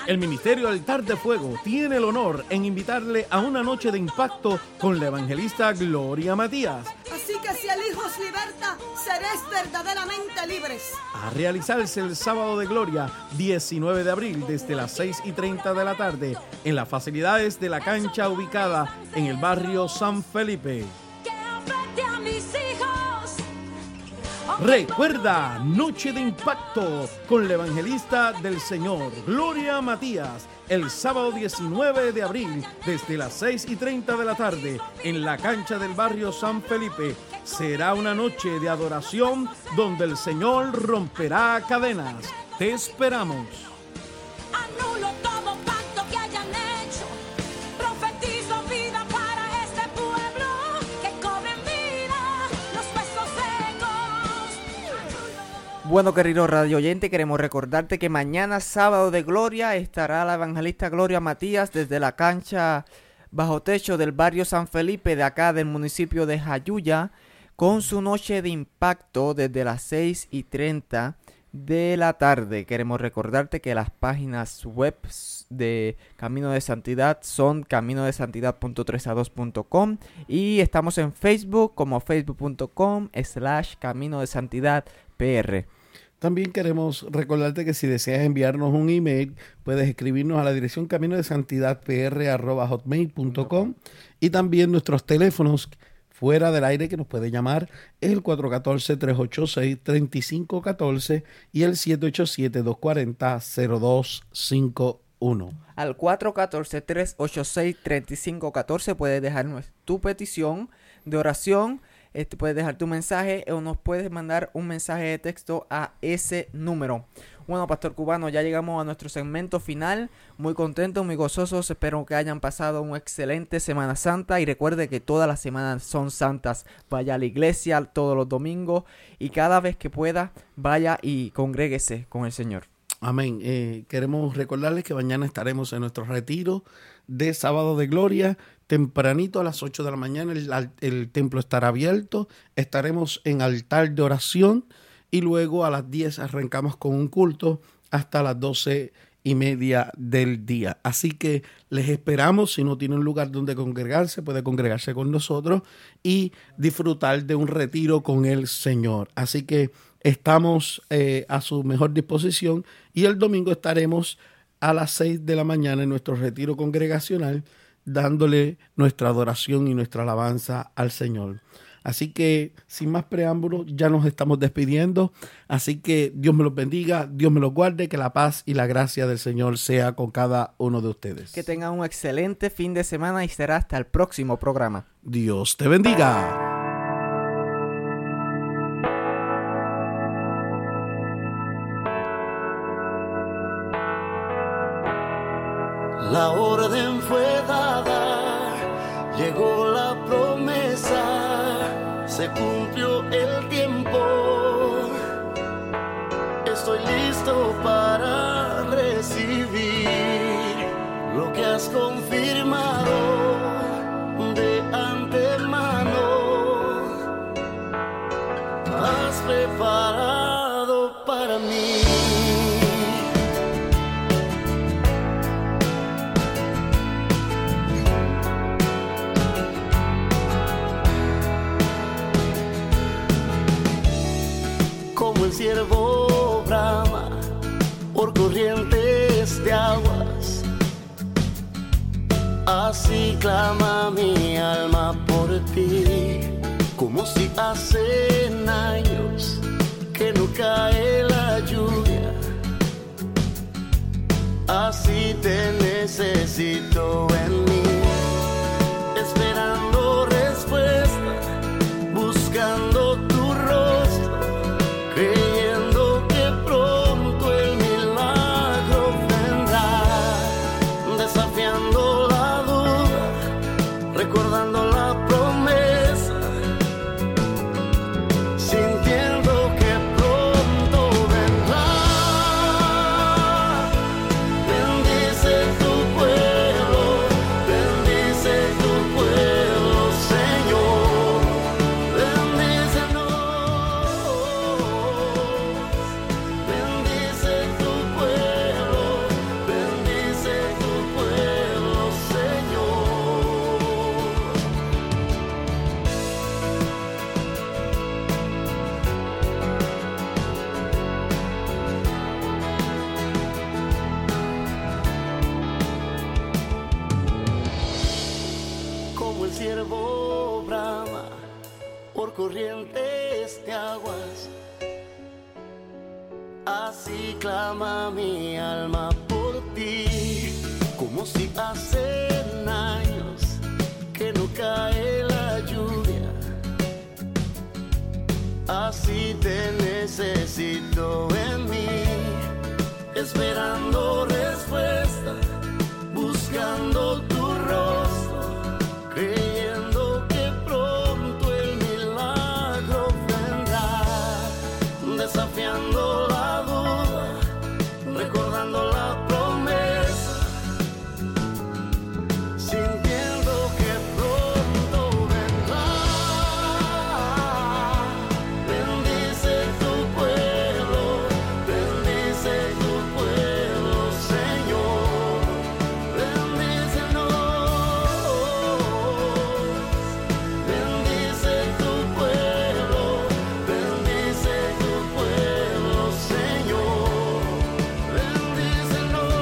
El Ministerio Altar de Fuego tiene el honor en invitarle a una noche de impacto con la evangelista Gloria Matías. Así que si el Hijo os liberta, seréis verdaderamente libres. A realizarse el Sábado de Gloria, diecinueve de abril, desde las seis y treinta de la tarde, en las facilidades de la cancha ubicada en el barrio San Felipe. Que afecte a mis hijos. Recuerda, Noche de Impacto con la evangelista del Señor, Gloria Matías, el sábado diecinueve de abril, desde las seis y treinta de la tarde, en la cancha del barrio San Felipe. Será una noche de adoración donde el Señor romperá cadenas. Te esperamos. Anulo todo pacto que hayan hecho. Profetizo vida para este pueblo. Que cobren vida los huesos secos. Bueno, querido radio oyente, queremos recordarte que mañana, sábado de Gloria, estará la evangelista Gloria Matías desde la cancha bajo techo del barrio San Felipe de acá del municipio de Jayuya, con su noche de impacto desde las seis y treinta de la tarde. Queremos recordarte que las páginas web de Camino de Santidad son camino de santidad punto trescientos dos punto com y estamos en Facebook como facebook punto com slash camino de santidad pr. También queremos recordarte que si deseas enviarnos un email, puedes escribirnos a la dirección camino de santidad pr arroba hotmail punto com, y también nuestros teléfonos fuera del aire que nos puede llamar es el cuatro uno cuatro, tres ocho seis, tres cinco uno cuatro y el siete ocho siete, dos cuatro cero, cero dos cinco uno. Al cuatro uno cuatro, tres ocho seis, tres cinco uno cuatro puedes dejarnos tu petición de oración. Este, puedes dejar tu mensaje o nos puedes mandar un mensaje de texto a ese número. Bueno, Pastor Cubano, ya llegamos a nuestro segmento final. Muy contentos, muy gozosos. Espero que hayan pasado una excelente Semana Santa. Y recuerde que todas las semanas son santas. Vaya a la iglesia todos los domingos. Y cada vez que pueda, vaya y congréguese con el Señor. Amén. Eh, queremos recordarles que mañana estaremos en nuestro retiro de Sábado de Gloria. Tempranito a las ocho de la mañana el, el templo estará abierto. Estaremos en altar de oración. Y luego a las diez arrancamos con un culto hasta las doce y media del día. Así que les esperamos. Si no tienen un lugar donde congregarse, puede congregarse con nosotros y disfrutar de un retiro con el Señor. Así que estamos eh, a su mejor disposición. Y el domingo estaremos a las seis de la mañana en nuestro retiro congregacional, dándole nuestra adoración y nuestra alabanza al Señor. Así que, sin más preámbulos, ya nos estamos despidiendo. Así que Dios me los bendiga, Dios me los guarde, que la paz y la gracia del Señor sea con cada uno de ustedes. Que tengan un excelente fin de semana y será hasta el próximo programa. Dios te bendiga. La orden fue dada, llegó la promesa, se cumplió el tiempo. Estoy listo para recibir lo que has confirmado de antemano. Has preparado para mí. Como el ciervo brama por corrientes de aguas, así clama mi alma por ti. Como si hace años que no cae la lluvia, así te necesito en mí. Esperando respuesta, buscando tu rostro, creyendo que pronto el milagro vendrá, desafiando la duda, recordando la promesa, sintiendo que pronto vendrá. Bendice tu pueblo, corrientes de aguas. Así clama mi alma por ti, como si hacen años que no cae la lluvia. Así te necesito en mí, esperando respuesta, buscando tu rostro, creyendo que pronto el milagro vendrá, desafiando la duda, recordando la promesa, sintiendo que pronto vendrá. Bendice tu pueblo, bendice tu pueblo, Señor, bendícenos. Bendice tu pueblo, bendice tu pueblo, Señor, bendícenos.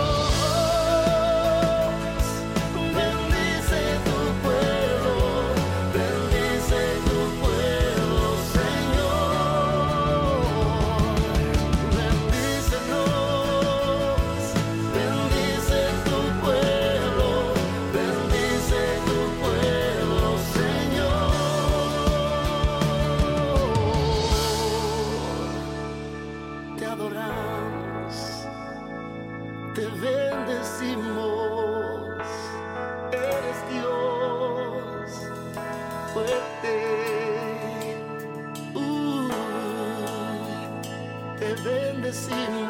Bendice tu pueblo, bendice tu pueblo, Señor, bendícenos. Bendice tu pueblo, bendice tu pueblo, Señor. Te adoramos, te bendecimos, eres Dios fuerte. Uh, te bendecimos.